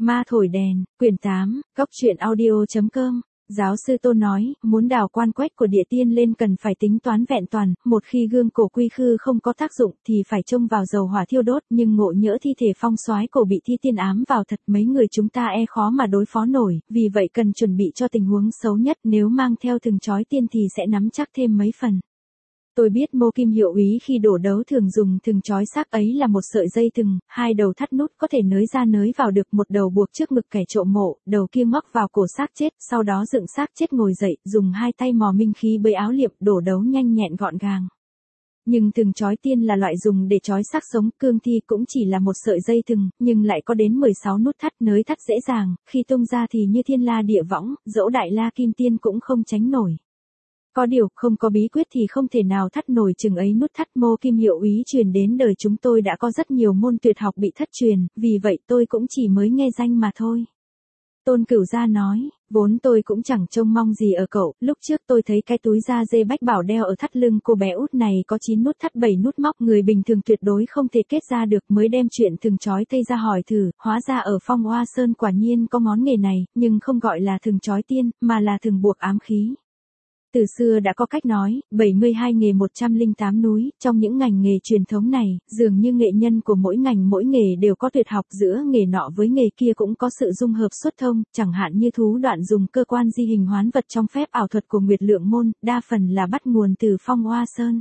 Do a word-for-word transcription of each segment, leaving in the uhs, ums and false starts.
Ma thổi đèn, quyển tám, góc truyện audio chấm com. Giáo sư Tôn nói, muốn đào quan quách của địa tiên lên cần phải tính toán vẹn toàn, một khi gương cổ quy khư không có tác dụng thì phải trông vào dầu hỏa thiêu đốt, nhưng ngộ nhỡ thi thể phong soái cổ bị thi tiên ám vào thật, mấy người chúng ta e khó mà đối phó nổi, vì vậy cần chuẩn bị cho tình huống xấu nhất, nếu mang theo thừng chói tiên thì sẽ nắm chắc thêm mấy phần. Tôi biết Mô Kim hiệu úy khi đổ đấu thường dùng thừng chói xác ấy là một sợi dây thừng, hai đầu thắt nút có thể nới ra nới vào được, một đầu buộc trước ngực kẻ trộm mộ, đầu kia móc vào cổ xác chết, sau đó dựng xác chết ngồi dậy, dùng hai tay mò minh khí bơi áo liệm, đổ đấu nhanh nhẹn gọn gàng. Nhưng thừng chói tiên là loại dùng để chói xác sống, cương thi cũng chỉ là một sợi dây thừng, nhưng lại có đến mười sáu nút thắt, nới thắt dễ dàng, khi tung ra thì như thiên la địa võng, dẫu đại la kim tiên cũng không tránh nổi. Có điều, không có bí quyết thì không thể nào thắt nổi chừng ấy nút thắt. Mô Kim hiệu úy truyền đến đời chúng tôi đã có rất nhiều môn tuyệt học bị thất truyền, vì vậy tôi cũng chỉ mới nghe danh mà thôi. Tôn Cửu Gia nói, vốn tôi cũng chẳng trông mong gì ở cậu, lúc trước tôi thấy cái túi da dê bách bảo đeo ở thắt lưng cô bé út này có chín nút thắt bảy nút móc, người bình thường tuyệt đối không thể kết ra được, mới đem chuyện thừng chói tây ra hỏi thử, hóa ra ở Phong Hoa Sơn quả nhiên có món nghề này, nhưng không gọi là thừng chói tiên, mà là thừng buộc ám khí. Từ xưa đã có cách nói, bảy mươi hai nghề một trăm lẻ tám núi, trong những ngành nghề truyền thống này, dường như nghệ nhân của mỗi ngành mỗi nghề đều có tuyệt học, giữa nghề nọ với nghề kia cũng có sự dung hợp xuất thông, chẳng hạn như thú đoạn dùng cơ quan di hình hoán vật trong phép ảo thuật của Nguyệt Lượng Môn, đa phần là bắt nguồn từ Phong Hoa Sơn.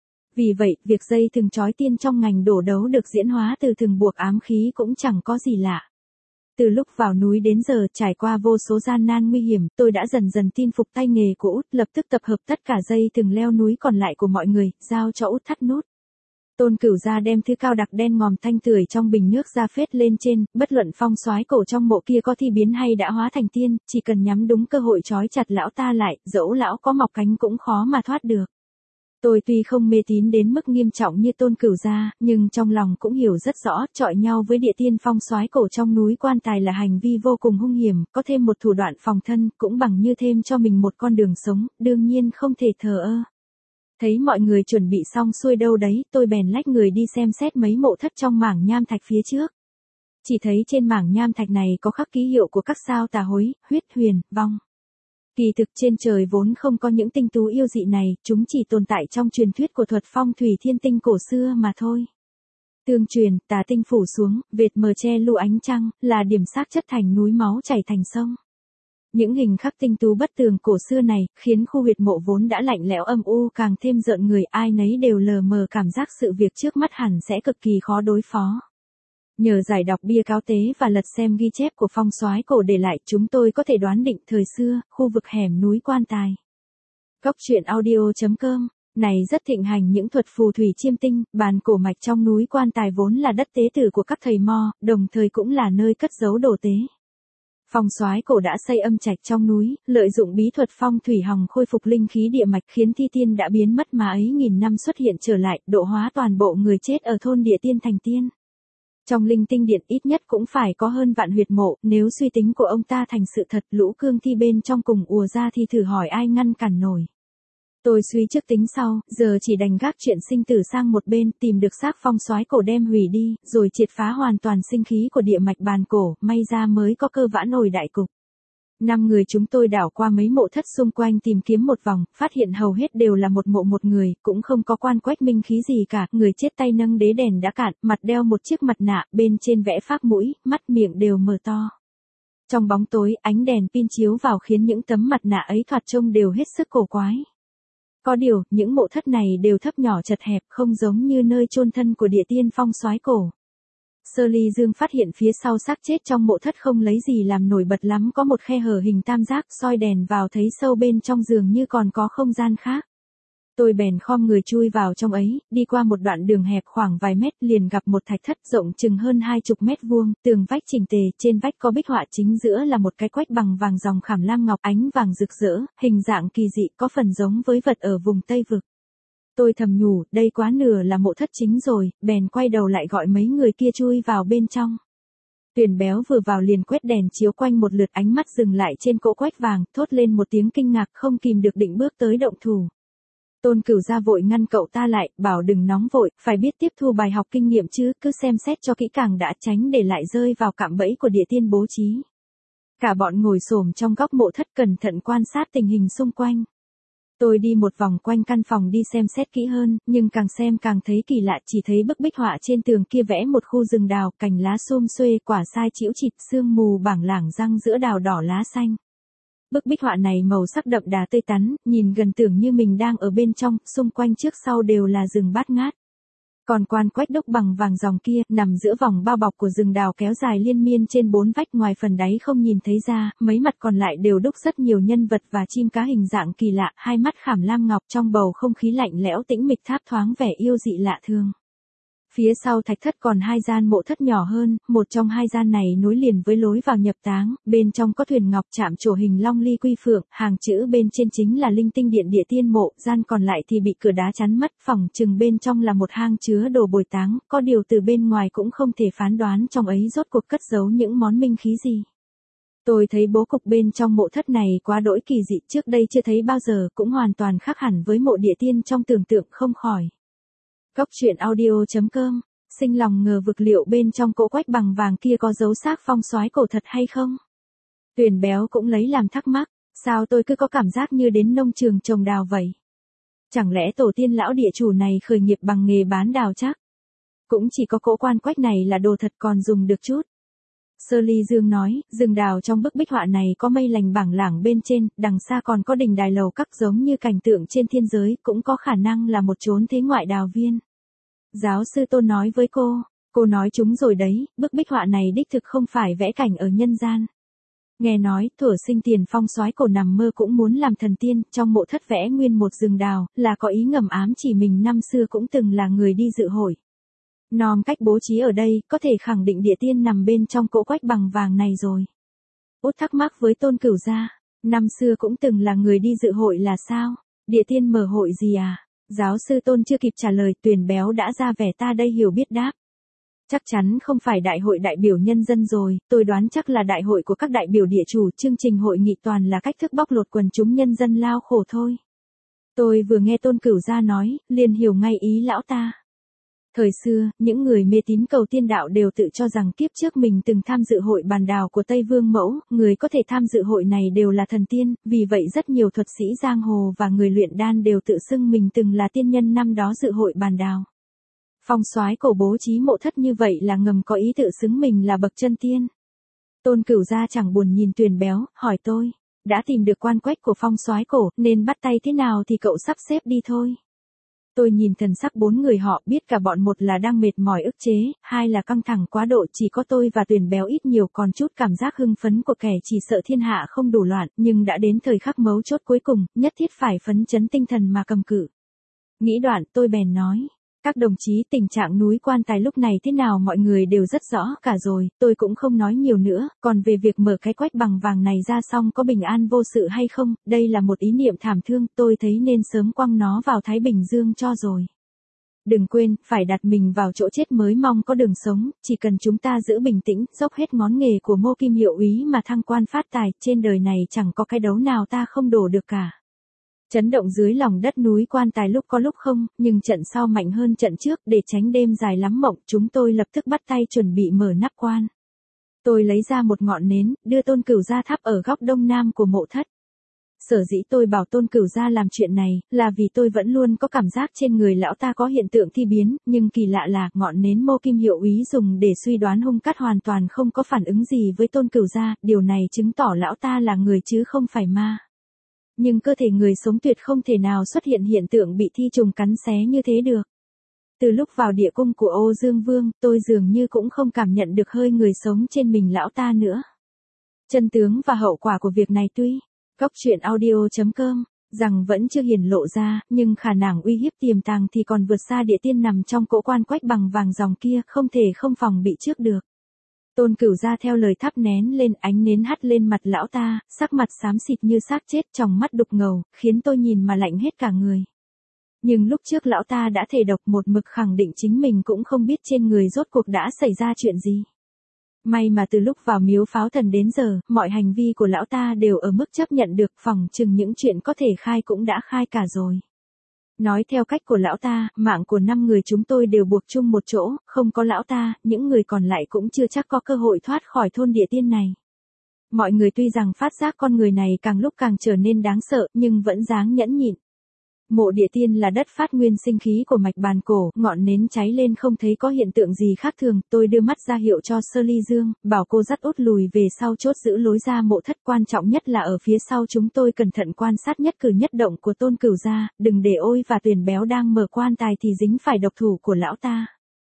Vì vậy, việc dây thừng chói tiên trong ngành đổ đấu được diễn hóa từ thừng buộc ám khí cũng chẳng có gì lạ. Từ lúc vào núi đến giờ, trải qua vô số gian nan nguy hiểm, tôi đã dần dần tin phục tay nghề của Út, lập tức tập hợp tất cả dây thừng leo núi còn lại của mọi người, giao cho Út thắt nút. Tôn Cửu Gia đem thứ cao đặc đen ngòm thanh tưởi trong bình nước ra phết lên trên, bất luận phong soái cổ trong mộ kia có thi biến hay đã hóa thành tiên, chỉ cần nhắm đúng cơ hội trói chặt lão ta lại, dẫu lão có mọc cánh cũng khó mà thoát được. Tôi tuy không mê tín đến mức nghiêm trọng như Tôn Cửu Gia, nhưng trong lòng cũng hiểu rất rõ, chọi nhau với địa tiên phong soái cổ trong núi Quan Tài là hành vi vô cùng hung hiểm, có thêm một thủ đoạn phòng thân, cũng bằng như thêm cho mình một con đường sống, đương nhiên không thể thờ ơ. Thấy mọi người chuẩn bị xong xuôi đâu đấy, tôi bèn lách người đi xem xét mấy mộ thất trong mảng nham thạch phía trước. Chỉ thấy trên mảng nham thạch này có khắc ký hiệu của các sao Tà Hối, Huyết Huyền, Vong. Kỳ thực trên trời vốn không có những tinh tú yêu dị này, chúng chỉ tồn tại trong truyền thuyết của thuật phong thủy thiên tinh cổ xưa mà thôi. Tương truyền, tà tinh phủ xuống, vệt mờ che lu ánh trăng, là điểm xác chất thành núi, máu chảy thành sông. Những hình khắc tinh tú bất tường cổ xưa này, khiến khu huyệt mộ vốn đã lạnh lẽo âm u càng thêm rợn người, ai nấy đều lờ mờ cảm giác sự việc trước mắt hẳn sẽ cực kỳ khó đối phó. Nhờ giải đọc bia cáo tế và lật xem ghi chép của phong soái cổ để lại, chúng tôi có thể đoán định thời xưa, khu vực hẻm núi Quan Tài. Góc truyện audio chấm com, này rất thịnh hành những thuật phù thủy chiêm tinh, bàn cổ mạch trong núi Quan Tài vốn là đất tế tử của các thầy mo, đồng thời cũng là nơi cất giấu đồ tế. Phong soái cổ đã xây âm trạch trong núi, lợi dụng bí thuật phong thủy hòng khôi phục linh khí địa mạch, khiến thi tiên đã biến mất mà ấy nghìn năm xuất hiện trở lại, độ hóa toàn bộ người chết ở thôn địa tiên thành tiên. Trong linh tinh điện ít nhất cũng phải có hơn vạn huyệt mộ, nếu suy tính của ông ta thành sự thật, lũ cương thi bên trong cùng ùa ra thì thử hỏi ai ngăn cản nổi. Tôi suy trước tính sau, giờ chỉ đành gác chuyện sinh tử sang một bên, tìm được xác phong soái cổ đem hủy đi, rồi triệt phá hoàn toàn sinh khí của địa mạch bàn cổ, may ra mới có cơ vãn hồi đại cục. Năm người chúng tôi đảo qua mấy mộ thất xung quanh tìm kiếm một vòng, phát hiện hầu hết đều là một mộ một người, cũng không có quan quách minh khí gì cả, người chết tay nâng đế đèn đã cạn, mặt đeo một chiếc mặt nạ, bên trên vẽ phác mũi, mắt miệng đều mở to. Trong bóng tối, ánh đèn pin chiếu vào khiến những tấm mặt nạ ấy thoạt trông đều hết sức cổ quái. Có điều, những mộ thất này đều thấp nhỏ chật hẹp, không giống như nơi chôn thân của địa tiên phong soái cổ. Sơ Ly Dương phát hiện phía sau xác chết trong mộ thất không lấy gì làm nổi bật lắm, có một khe hở hình tam giác, soi đèn vào thấy sâu bên trong giường như còn có không gian khác. Tôi bèn khom người chui vào trong ấy, đi qua một đoạn đường hẹp khoảng vài mét, liền gặp một thạch thất rộng chừng hơn hai chục mét vuông, tường vách chỉnh tề, trên vách có bích họa, chính giữa là một cái quách bằng vàng dòng khảm lam ngọc, ánh vàng rực rỡ, hình dạng kỳ dị, có phần giống với vật ở vùng Tây Vực. Tôi thầm nhủ, đây quá nửa là mộ thất chính rồi, bèn quay đầu lại gọi mấy người kia chui vào bên trong. Tuyền Béo vừa vào liền quét đèn chiếu quanh một lượt, ánh mắt dừng lại trên cỗ quách vàng, thốt lên một tiếng kinh ngạc, không kìm được định bước tới động thủ. Tôn Cửu Gia vội ngăn cậu ta lại, bảo đừng nóng vội, phải biết tiếp thu bài học kinh nghiệm chứ, cứ xem xét cho kỹ càng đã, tránh để lại rơi vào cạm bẫy của địa tiên bố trí. Cả bọn ngồi xổm trong góc mộ thất cẩn thận quan sát tình hình xung quanh. Tôi đi một vòng quanh căn phòng đi xem xét kỹ hơn, nhưng càng xem càng thấy kỳ lạ, chỉ thấy bức bích họa trên tường kia vẽ một khu rừng đào, cành lá xum xuê, quả sai chĩu chịt, sương mù bảng lảng răng giữa đào đỏ lá xanh. Bức bích họa này màu sắc đậm đà tươi tắn, nhìn gần tưởng như mình đang ở bên trong, xung quanh trước sau đều là rừng bát ngát. Còn quan quách đúc bằng vàng dòng kia, nằm giữa vòng bao bọc của rừng đào kéo dài liên miên trên bốn vách, ngoài phần đáy không nhìn thấy ra, mấy mặt còn lại đều đúc rất nhiều nhân vật và chim cá hình dạng kỳ lạ, hai mắt khảm lam ngọc, trong bầu không khí lạnh lẽo tĩnh mịch tháp thoáng vẻ yêu dị lạ thường. Phía sau thạch thất còn hai gian mộ thất nhỏ hơn, một trong hai gian này nối liền với lối vào nhập táng, bên trong có thuyền ngọc chạm trổ hình long ly quy phượng, hàng chữ bên trên chính là linh tinh điện địa tiên mộ, gian còn lại thì bị cửa đá chắn mất, phỏng chừng bên trong là một hang chứa đồ bồi táng, có điều từ bên ngoài cũng không thể phán đoán trong ấy rốt cuộc cất giấu những món minh khí gì. Tôi thấy bố cục bên trong mộ thất này quá đỗi kỳ dị, trước đây chưa thấy bao giờ, cũng hoàn toàn khác hẳn với mộ địa tiên trong tưởng tượng không khỏi. Cốc truyện audio chấm com, sinh lòng ngờ vực liệu bên trong cỗ quách bằng vàng kia có dấu xác phong soái cổ thật hay không? Tuyền Béo cũng lấy làm thắc mắc, sao tôi cứ có cảm giác như đến nông trường trồng đào vậy? Chẳng lẽ tổ tiên lão địa chủ này khởi nghiệp bằng nghề bán đào chắc? Cũng chỉ có cỗ quan quách này là đồ thật còn dùng được chút. Sơ Ly Dương nói, rừng đào trong bức bích họa này có mây lành bảng lảng bên trên, đằng xa còn có đình đài lầu các giống như cảnh tượng trên thiên giới, cũng có khả năng là một chốn thế ngoại đào viên. Giáo sư Tôn nói với cô, cô nói chúng rồi đấy, bức bích họa này đích thực không phải vẽ cảnh ở nhân gian. Nghe nói, thuở sinh tiền phong soái cổ nằm mơ cũng muốn làm thần tiên, trong mộ thất vẽ nguyên một rừng đào, là có ý ngầm ám chỉ mình năm xưa cũng từng là người đi dự hội. Nom cách bố trí ở đây, có thể khẳng định địa tiên nằm bên trong cỗ quách bằng vàng này rồi. Út thắc mắc với Tôn Cửu Gia, năm xưa cũng từng là người đi dự hội là sao? Địa tiên mở hội gì à? Giáo sư Tôn chưa kịp trả lời, Tuyền Béo đã ra vẻ ta đây hiểu biết đáp. Chắc chắn không phải đại hội đại biểu nhân dân rồi, tôi đoán chắc là đại hội của các đại biểu địa chủ, chương trình hội nghị toàn là cách thức bóc lột quần chúng nhân dân lao khổ thôi. Tôi vừa nghe Tôn Cửu Gia nói, liền hiểu ngay ý lão ta. Thời xưa, những người mê tín cầu tiên đạo đều tự cho rằng kiếp trước mình từng tham dự hội bàn đào của Tây Vương Mẫu, người có thể tham dự hội này đều là thần tiên, vì vậy rất nhiều thuật sĩ giang hồ và người luyện đan đều tự xưng mình từng là tiên nhân năm đó dự hội bàn đào. Phong soái cổ bố trí mộ thất như vậy là ngầm có ý tự xứng mình là bậc chân tiên. Tôn Cửu Gia chẳng buồn nhìn Tuyền Béo, hỏi tôi, đã tìm được quan quách của phong soái cổ, nên bắt tay thế nào thì cậu sắp xếp đi thôi. Tôi nhìn thần sắc bốn người họ, biết cả bọn một là đang mệt mỏi ức chế, hai là căng thẳng quá độ, chỉ có tôi và Tuyền Béo ít nhiều còn chút cảm giác hưng phấn của kẻ chỉ sợ thiên hạ không đủ loạn, nhưng đã đến thời khắc mấu chốt cuối cùng, nhất thiết phải phấn chấn tinh thần mà cầm cự. Nghĩ đoạn, tôi bèn nói, các đồng chí, tình trạng núi Quan Tài lúc này thế nào mọi người đều rất rõ cả rồi, tôi cũng không nói nhiều nữa, còn về việc mở cái quách bằng vàng này ra xong có bình an vô sự hay không, đây là một ý niệm thảm thương, tôi thấy nên sớm quăng nó vào Thái Bình Dương cho rồi. Đừng quên, phải đặt mình vào chỗ chết mới mong có đường sống, chỉ cần chúng ta giữ bình tĩnh, dốc hết ngón nghề của Mô Kim Hiệu úy mà thăng quan phát tài, trên đời này chẳng có cái đấu nào ta không đổ được cả. Chấn động dưới lòng đất núi Quan Tài lúc có lúc không, nhưng trận sau mạnh hơn trận trước, để tránh đêm dài lắm mộng, chúng tôi lập tức bắt tay chuẩn bị mở nắp quan. Tôi lấy ra một ngọn nến, đưa Tôn Cửu Gia thắp ở góc đông nam của mộ thất. Sở dĩ tôi bảo Tôn Cửu Gia làm chuyện này, là vì tôi vẫn luôn có cảm giác trên người lão ta có hiện tượng thi biến, nhưng kỳ lạ là, ngọn nến Mô Kim Hiệu úy dùng để suy đoán hung cát hoàn toàn không có phản ứng gì với Tôn Cửu Gia, điều này chứng tỏ lão ta là người chứ không phải ma. Nhưng cơ thể người sống tuyệt không thể nào xuất hiện hiện tượng bị thi trùng cắn xé như thế được. Từ lúc vào địa cung của Ô Dương Vương, tôi dường như cũng không cảm nhận được hơi người sống trên mình lão ta nữa. Chân tướng và hậu quả của việc này tuy, cốc truyện audio chấm com, rằng vẫn chưa hiển lộ ra, nhưng khả năng uy hiếp tiềm tàng thì còn vượt xa địa tiên nằm trong cỗ quan quách bằng vàng dòng kia, không thể không phòng bị trước được. Tôn Cửu Gia theo lời thắp nén lên, ánh nến hắt lên mặt lão ta, sắc mặt xám xịt như xác chết, tròng mắt đục ngầu, khiến tôi nhìn mà lạnh hết cả người. Nhưng lúc trước lão ta đã thề độc một mực khẳng định chính mình cũng không biết trên người rốt cuộc đã xảy ra chuyện gì. May mà từ lúc vào miếu Pháo Thần đến giờ, mọi hành vi của lão ta đều ở mức chấp nhận được, phỏng chừng những chuyện có thể khai cũng đã khai cả rồi. Nói theo cách của lão ta, mạng của năm người chúng tôi đều buộc chung một chỗ, không có lão ta, những người còn lại cũng chưa chắc có cơ hội thoát khỏi thôn địa tiên này. Mọi người tuy rằng phát giác con người này càng lúc càng trở nên đáng sợ, nhưng vẫn dáng nhẫn nhịn. Mộ địa tiên là đất phát nguyên sinh khí của mạch bàn cổ, ngọn nến cháy lên không thấy có hiện tượng gì khác thường, tôi đưa mắt ra hiệu cho Sơ Ly Dương, bảo cô dắt Út lùi về sau chốt giữ lối ra mộ thất, quan trọng nhất là ở phía sau chúng tôi cẩn thận quan sát nhất cử nhất động của Tôn Cửu gia, đừng để Ôi và Tuyền Béo đang mở quan tài thì dính phải độc thủ của lão ta.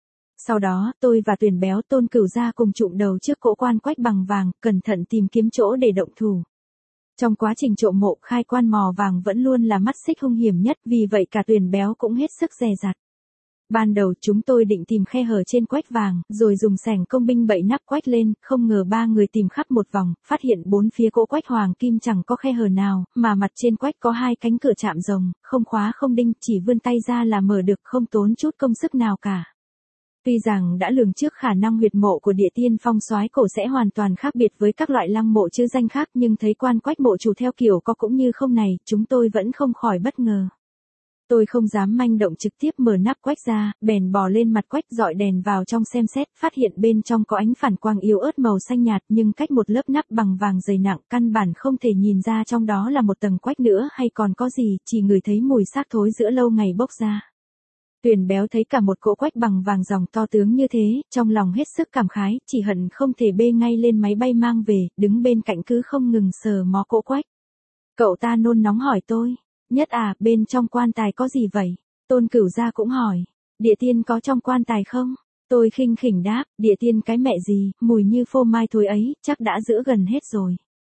Sau đó, tôi và Tuyền Béo Tôn Cửu gia cùng chụm đầu trước cỗ quan quách bằng vàng, cẩn thận tìm kiếm chỗ để động thủ. Trong quá trình trộm mộ, khai quan mò vàng vẫn luôn là mắt xích hung hiểm nhất, vì vậy cả Tuyền Béo cũng hết sức dè dặt. Ban đầu chúng tôi định tìm khe hở trên quách vàng, rồi dùng xẻng công binh bậy nắp quách lên, không ngờ ba người tìm khắp một vòng, phát hiện bốn phía cỗ quách hoàng kim chẳng có khe hở nào, mà mặt trên quách có hai cánh cửa chạm rồng, không khóa không đinh, chỉ vươn tay ra là mở được, không tốn chút công sức nào cả. Tuy rằng đã lường trước khả năng huyệt mộ của địa tiên phong soái cổ sẽ hoàn toàn khác biệt với các loại lăng mộ chữ danh khác, nhưng thấy quan quách mộ chủ theo kiểu có cũng như không này, chúng tôi vẫn không khỏi bất ngờ. Tôi không dám manh động trực tiếp mở nắp quách ra, bèn bò lên mặt quách dọi đèn vào trong xem xét, phát hiện bên trong có ánh phản quang yếu ớt màu xanh nhạt, nhưng cách một lớp nắp bằng vàng dày nặng, căn bản không thể nhìn ra trong đó là một tầng quách nữa hay còn có gì, chỉ ngửi thấy mùi xác thối giữa lâu ngày bốc ra. Tuyền Béo thấy cả một cỗ quách bằng vàng ròng to tướng như thế, trong lòng hết sức cảm khái, chỉ hận không thể bê ngay lên máy bay mang về, đứng bên cạnh cứ không ngừng sờ mó cỗ quách. Cậu ta nôn nóng hỏi tôi, Nhất à, bên trong quan tài có gì vậy? Tôn Cửu gia cũng hỏi, địa tiên có trong quan tài không? Tôi khinh khỉnh đáp, địa tiên cái mẹ gì, mùi như phô mai thối ấy, chắc đã giữ gần hết rồi.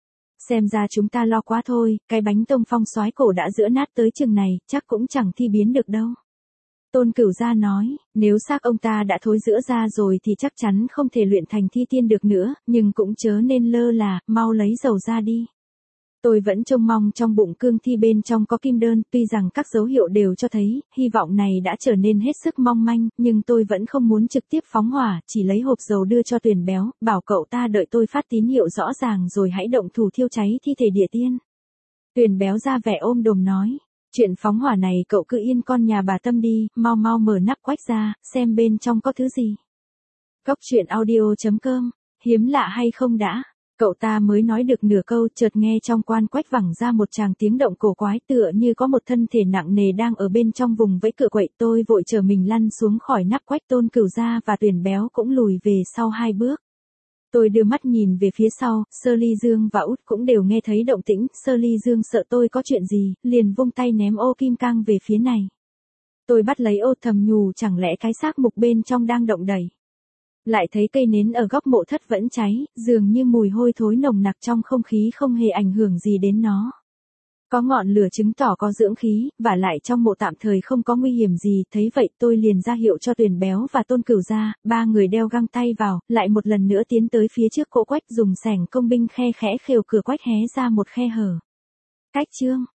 Xem ra chúng ta lo quá thôi, cái bánh tông phong soái cổ đã giữa nát tới chừng này, chắc cũng chẳng thi biến được đâu. Tôn Cửu gia nói, nếu xác ông ta đã thối rữa ra rồi thì chắc chắn không thể luyện thành thi tiên được nữa, nhưng cũng chớ nên lơ là, mau lấy dầu ra đi. Tôi vẫn trông mong trong bụng cương thi bên trong có kim đơn, tuy rằng các dấu hiệu đều cho thấy, hy vọng này đã trở nên hết sức mong manh, nhưng tôi vẫn không muốn trực tiếp phóng hỏa, chỉ lấy hộp dầu đưa cho Tuyền Béo, bảo cậu ta đợi tôi phát tín hiệu rõ ràng rồi hãy động thủ thiêu cháy thi thể địa tiên. Tuyền Béo ra vẻ ôm đồm nói, chuyện phóng hỏa này cậu cứ yên con nhà bà Tâm đi, mau mau mở nắp quách ra, xem bên trong có thứ gì. Góc truyện audio chấm com, hiếm lạ hay không đã? Cậu ta mới nói được nửa câu, chợt nghe trong quan quách vẳng ra một tràng tiếng động cổ quái, tựa như có một thân thể nặng nề đang ở bên trong vùng vẫy cựa quậy. Tôi vội chờ mình lăn xuống khỏi nắp quách, Tôn Cửu gia và Tuyền Béo cũng lùi về sau hai bước. Tôi đưa mắt nhìn về phía sau, Sơ Ly Dương và Út cũng đều nghe thấy động tĩnh. Sơ Ly Dương sợ tôi có chuyện gì, liền vung tay ném ô kim cang về phía này. Tôi bắt lấy ô thầm nhủ chẳng lẽ cái xác mục bên trong đang động đẩy. Lại thấy cây nến ở góc mộ thất vẫn cháy, dường như mùi hôi thối nồng nặc trong không khí không hề ảnh hưởng gì đến nó. Có ngọn lửa chứng tỏ có dưỡng khí, và lại trong mộ tạm thời không có nguy hiểm gì, thấy vậy tôi liền ra hiệu cho Tuyền Béo và Tôn Cửu gia, ba người đeo găng tay vào, lại một lần nữa tiến tới phía trước cỗ quách, dùng xẻng công binh khe khẽ khều cửa quách hé ra một khe hở. Cách chương